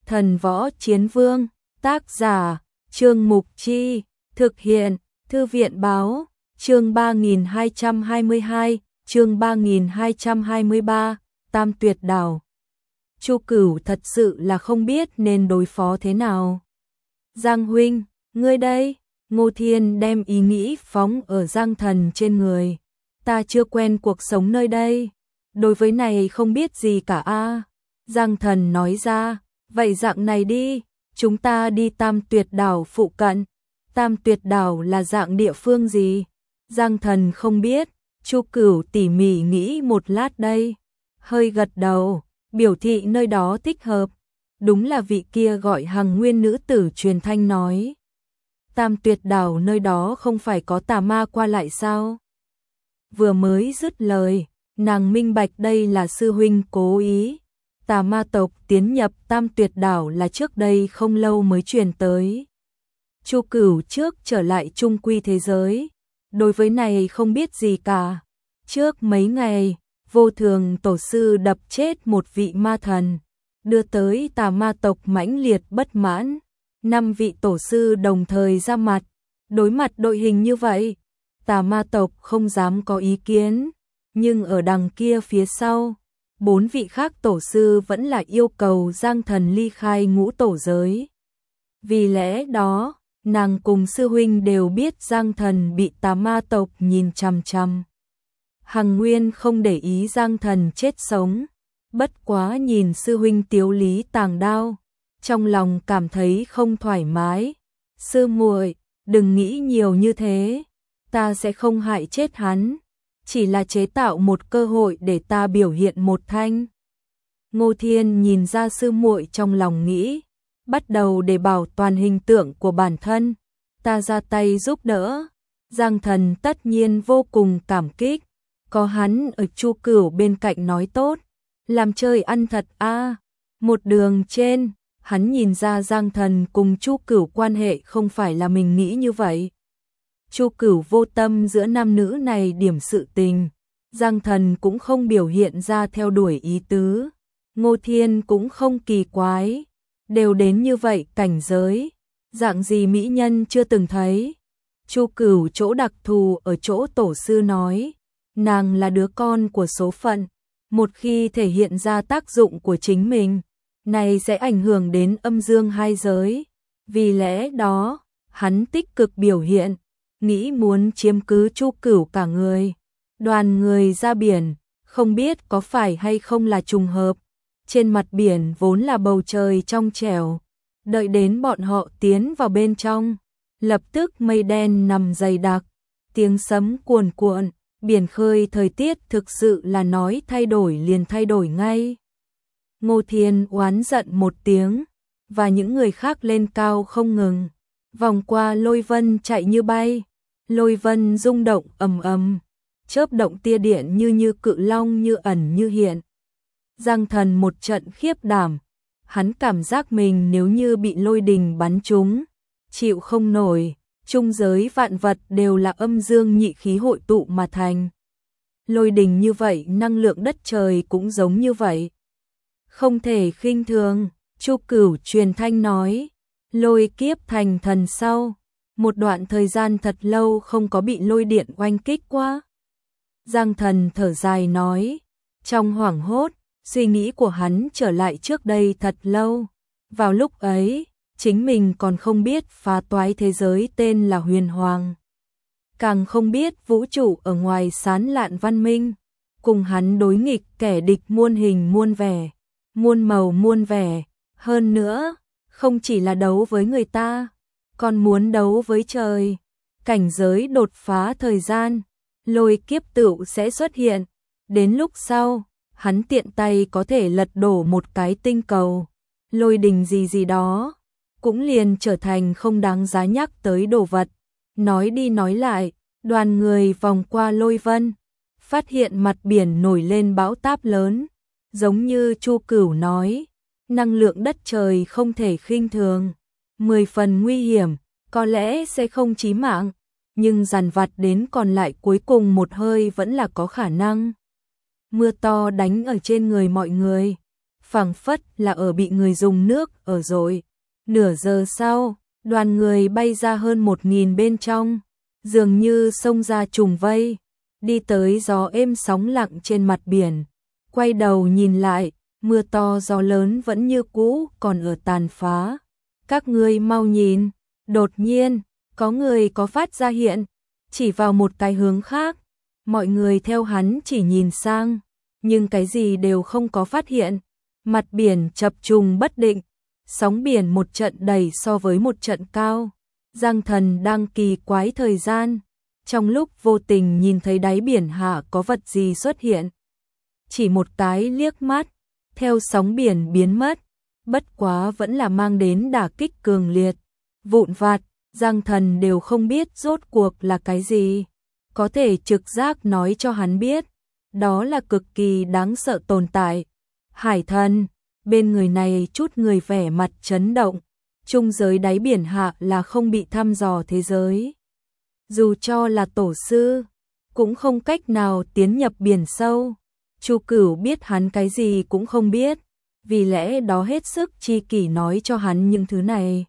Thần Võ Chiến Vương, tác giả, Trương Mục Chi, thực hiện, Thư viện Báo, chương 3222, chương 3223, Tam Tuyệt Đảo. Chu Cửu thật sự là không biết nên đối phó thế nào. Giang huynh, ngươi đây, Ngô Thiên đem ý nghĩ phóng ở Giang Thần trên người. Ta chưa quen cuộc sống nơi đây, đối với này không biết gì cả a. Giang Thần nói ra, vậy dạng này đi, chúng ta đi Tam Tuyệt Đảo phụ cận. Tam Tuyệt Đảo là dạng địa phương gì? Giang Thần không biết, Chu Cửu tỉ mỉ nghĩ một lát đây, hơi gật đầu, biểu thị nơi đó thích hợp. Đúng là vị kia gọi Hằng Nguyên nữ tử truyền thanh nói. Tam Tuyệt Đảo nơi đó không phải có tà ma qua lại sao? Vừa mới dứt lời, nàng minh bạch đây là sư huynh cố ý. Tà ma tộc tiến nhập Tam Tuyệt Đảo là trước đây không lâu mới truyền tới. Chu Cửu trước trở lại trung quy thế giới, đối với này không biết gì cả. Trước mấy ngày, Vô Thường tổ sư đập chết một vị ma thần, đưa tới tà ma tộc mãnh liệt bất mãn. 5 vị tổ sư đồng thời ra mặt, đối mặt đội hình như vậy, tà ma tộc không dám có ý kiến, nhưng ở đằng kia phía sau, 4 vị khác tổ sư vẫn là yêu cầu Giang Thần ly khai ngũ tổ giới. Vì lẽ đó, nàng cùng sư huynh đều biết Giang Thần bị tà ma tộc nhìn chằm chằm. Hằng Nguyên không để ý Giang Thần chết sống, bất quá nhìn sư huynh Tiếu Lý tàng đao, trong lòng cảm thấy không thoải mái. Sư muội, đừng nghĩ nhiều như thế, ta sẽ không hại chết hắn, chỉ là chế tạo một cơ hội để ta biểu hiện một thanh. Ngô Thiên nhìn ra sư muội trong lòng nghĩ, bắt đầu để bảo toàn hình tượng của bản thân, ta ra tay giúp đỡ. Giang Thần tất nhiên vô cùng cảm kích, có hắn ở Chu Cửu bên cạnh nói tốt, làm chơi ăn thật a. Một đường trên, hắn nhìn ra Giang Thần cùng Chu Cửu quan hệ không phải là mình nghĩ như vậy. Chu Cửu vô tâm giữa nam nữ này điểm sự tình, Giang Thần cũng không biểu hiện ra theo đuổi ý tứ. Ngô Thiên cũng không kỳ quái, đều đến như vậy cảnh giới, dạng gì mỹ nhân chưa từng thấy. Chu Cửu chỗ đặc thù ở chỗ tổ sư nói, nàng là đứa con của số phận, một khi thể hiện ra tác dụng của chính mình, này sẽ ảnh hưởng đến âm dương hai giới. Vì lẽ đó, hắn tích cực biểu hiện, nghĩ muốn chiếm cứ Chu Cửu cả người. Đoàn người ra biển, không biết có phải hay không là trùng hợp. Trên mặt biển vốn là bầu trời trong trẻo, đợi đến bọn họ tiến vào bên trong, lập tức mây đen nằm dày đặc, tiếng sấm cuồn cuộn, biển khơi thời tiết thực sự là nói thay đổi liền thay đổi ngay. Ngô Thiên oán giận một tiếng, và những người khác lên cao không ngừng, vòng qua lôi vân chạy như bay, lôi vân rung động ầm ầm, chớp động tia điện như cự long như ẩn như hiện. Giang Thần một trận khiếp đảm, hắn cảm giác mình nếu như bị lôi đình bắn trúng, chịu không nổi. Trung giới vạn vật đều là âm dương nhị khí hội tụ mà thành. Lôi đình như vậy, năng lượng đất trời cũng giống như vậy. Không thể khinh thường, Chu Cửu truyền thanh nói, lôi kiếp thành thần sau, một đoạn thời gian thật lâu không có bị lôi điện oanh kích qua. Giang Thần thở dài nói, trong hoảng hốt, suy nghĩ của hắn trở lại trước đây thật lâu. Vào lúc ấy, chính mình còn không biết phá toái thế giới tên là Huyền Hoàng, càng không biết vũ trụ ở ngoài sán lạn văn minh, cùng hắn đối nghịch kẻ địch muôn hình muôn vẻ, muôn màu muôn vẻ. Hơn nữa, không chỉ là đấu với người ta, còn muốn đấu với trời. Cảnh giới đột phá thời gian, lôi kiếp tựu sẽ xuất hiện. Đến lúc sau, hắn tiện tay có thể lật đổ một cái tinh cầu, lôi đình gì đó, cũng liền trở thành không đáng giá nhắc tới đồ vật. Nói đi nói lại, đoàn người vòng qua lôi vân, phát hiện mặt biển nổi lên bão táp lớn, giống như Chu Cửu nói, năng lượng đất trời không thể khinh thường, 10 phần nguy hiểm, có lẽ sẽ không chí mạng, nhưng dằn vặt đến còn lại cuối cùng một hơi vẫn là có khả năng. Mưa to đánh ở trên người mọi người, phảng phất là ở bị người dùng nước ở rồi. Nửa giờ sau, đoàn người bay ra hơn 1000 bên trong, dường như xông ra trùng vây, đi tới gió êm sóng lặng trên mặt biển. Quay đầu nhìn lại, mưa to gió lớn vẫn như cũ còn ở tàn phá. Các ngươi mau nhìn, đột nhiên, có người có phát ra hiện, chỉ vào một cái hướng khác. Mọi người theo hắn chỉ nhìn sang, nhưng cái gì đều không có phát hiện. Mặt biển chập trùng bất định, sóng biển một trận đầy so với một trận cao. Giang Thần đang kỳ quái thời gian, trong lúc vô tình nhìn thấy đáy biển hạ có vật gì xuất hiện. Chỉ một cái liếc mắt, theo sóng biển biến mất, bất quá vẫn là mang đến đả kích cường liệt. Vụn vặt, Giang Thần đều không biết rốt cuộc là cái gì. Có thể trực giác nói cho hắn biết, đó là cực kỳ đáng sợ tồn tại. Hải thần, bên người này chút người vẻ mặt chấn động, trung giới đáy biển hạ là không bị thăm dò thế giới. Dù cho là tổ sư, cũng không cách nào tiến nhập biển sâu. Chu Cửu biết hắn cái gì cũng không biết, vì lẽ đó hết sức chi kỷ nói cho hắn những thứ này.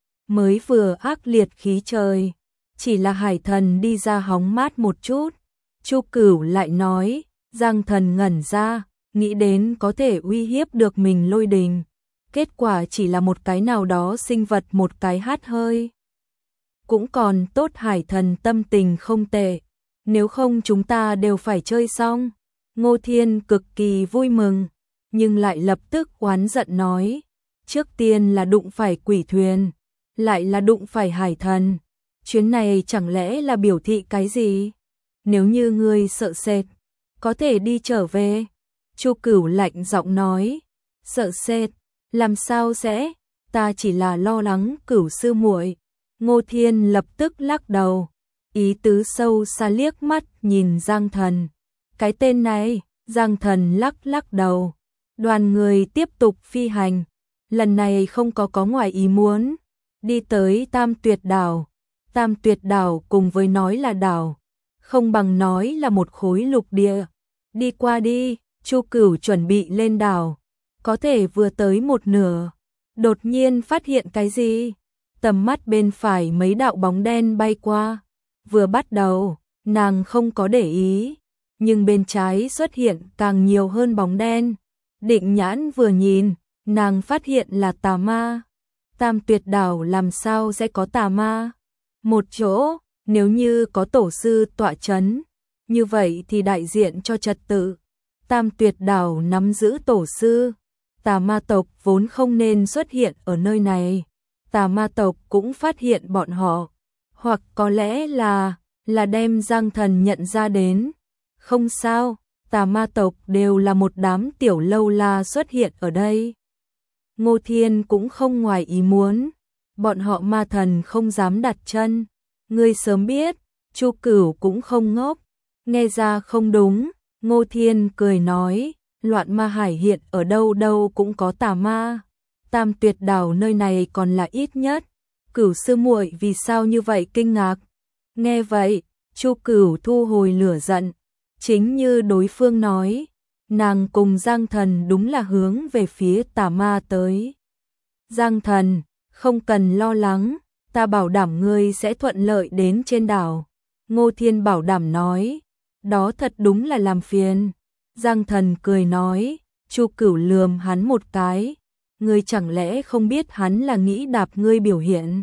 Mới vừa ác liệt khí trời, chỉ là hải thần đi ra hóng mát một chút. Chu Cửu lại nói, Giang Thần ngẩn ra, nghĩ đến có thể uy hiếp được mình Lôi Đình. Kết quả chỉ là một cái nào đó sinh vật một cái hát hơi. Cũng còn tốt hải thần tâm tình không tệ, nếu không chúng ta đều phải chơi xong. Ngô Thiên cực kỳ vui mừng, nhưng lại lập tức oán giận nói, trước tiên là đụng phải quỷ thuyền, lại là đụng phải hải thần. Chuyến này chẳng lẽ là biểu thị cái gì? Nếu như ngươi sợ sệt, có thể đi trở về. Chu Cửu lạnh giọng nói, sợ sệt, làm sao sẽ, ta chỉ là lo lắng Cửu sư muội. Ngô Thiên lập tức lắc đầu, ý tứ sâu xa liếc mắt nhìn Giang Thần. Cái tên này, Giang Thần lắc đầu. Đoàn người tiếp tục phi hành, lần này không có ngoài ý muốn, đi tới Tam Tuyệt Đảo. Tam Tuyệt Đảo cùng với nói là đảo, không bằng nói là một khối lục địa. Đi qua đi, Chu Cửu chuẩn bị lên đảo, có thể vừa tới một nửa, đột nhiên phát hiện cái gì? Tầm mắt bên phải mấy đạo bóng đen bay qua. Vừa bắt đầu, nàng không có để ý, nhưng bên trái xuất hiện càng nhiều hơn bóng đen. Định nhãn vừa nhìn, nàng phát hiện là tà ma. Tam Tuyệt Đảo làm sao sẽ có tà ma? Một chỗ, nếu như có tổ sư tọa chấn, như vậy thì đại diện cho trật tự. Tam Tuyệt Đảo nắm giữ tổ sư, tà ma tộc vốn không nên xuất hiện ở nơi này. Tà ma tộc cũng phát hiện bọn họ, hoặc có lẽ là đem Giang Thần nhận ra đến. Không sao, tà ma tộc đều là một đám tiểu lâu la xuất hiện ở đây. Ngô Thiên cũng không ngoài ý muốn, bọn họ ma thần không dám đặt chân. Ngươi sớm biết, Chu Cửu cũng không ngốc, nghe ra không đúng. Ngô Thiên cười nói, loạn ma hải hiện ở đâu đâu cũng có tà ma. Tam Tuyệt Đảo nơi này còn là ít nhất. Cửu sư muội vì sao như vậy kinh ngạc? Nghe vậy, Chu Cửu thu hồi lửa giận, chính như đối phương nói, nàng cùng Giang Thần đúng là hướng về phía tà ma tới. Giang Thần, không cần lo lắng, ta bảo đảm ngươi sẽ thuận lợi đến trên đảo. Ngô Thiên bảo đảm nói, đó thật đúng là làm phiền. Giang Thần cười nói, Chu Cửu lườm hắn một cái, ngươi chẳng lẽ không biết hắn là nghĩ đạp ngươi biểu hiện?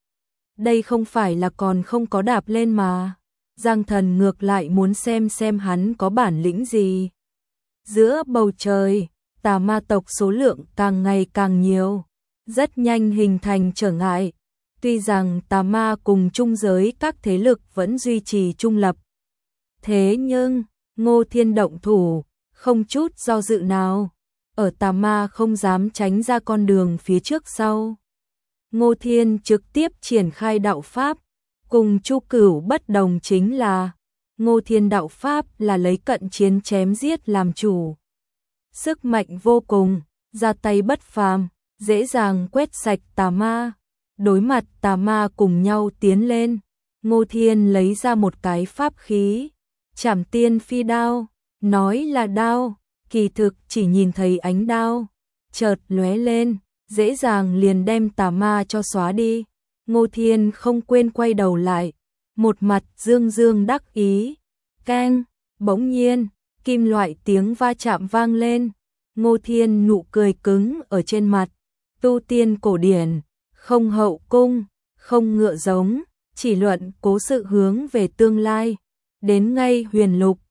Đây không phải là còn không có đạp lên mà. Giang Thần ngược lại muốn xem hắn có bản lĩnh gì. Giữa bầu trời, tà ma tộc số lượng càng ngày càng nhiều, rất nhanh hình thành trở ngại. Tuy rằng tà ma cùng trung giới các thế lực vẫn duy trì trung lập, thế nhưng Ngô Thiên động thủ, không chút do dự nào. Ở tà ma không dám tránh ra con đường phía trước sau. Ngô Thiên trực tiếp triển khai đạo pháp, cùng Chu Cửu bất đồng chính là Ngô Thiên đạo pháp là lấy cận chiến chém giết làm chủ. Sức mạnh vô cùng, ra tay bất phàm, dễ dàng quét sạch tà ma. Đối mặt tà ma cùng nhau tiến lên, Ngô Thiên lấy ra một cái pháp khí, Trảm Tiên Phi Đao, nói là đao, kỳ thực chỉ nhìn thấy ánh đao, chợt lóe lên, dễ dàng liền đem tà ma cho xóa đi. Ngô Thiên không quên quay đầu lại, một mặt dương dương đắc ý. Keng, bỗng nhiên, kim loại tiếng va chạm vang lên. Ngô Thiên nụ cười cứng ở trên mặt. Tu tiên cổ điển, không hậu cung, không ngựa giống, chỉ luận cố sự hướng về tương lai. Đến ngay huyền lục,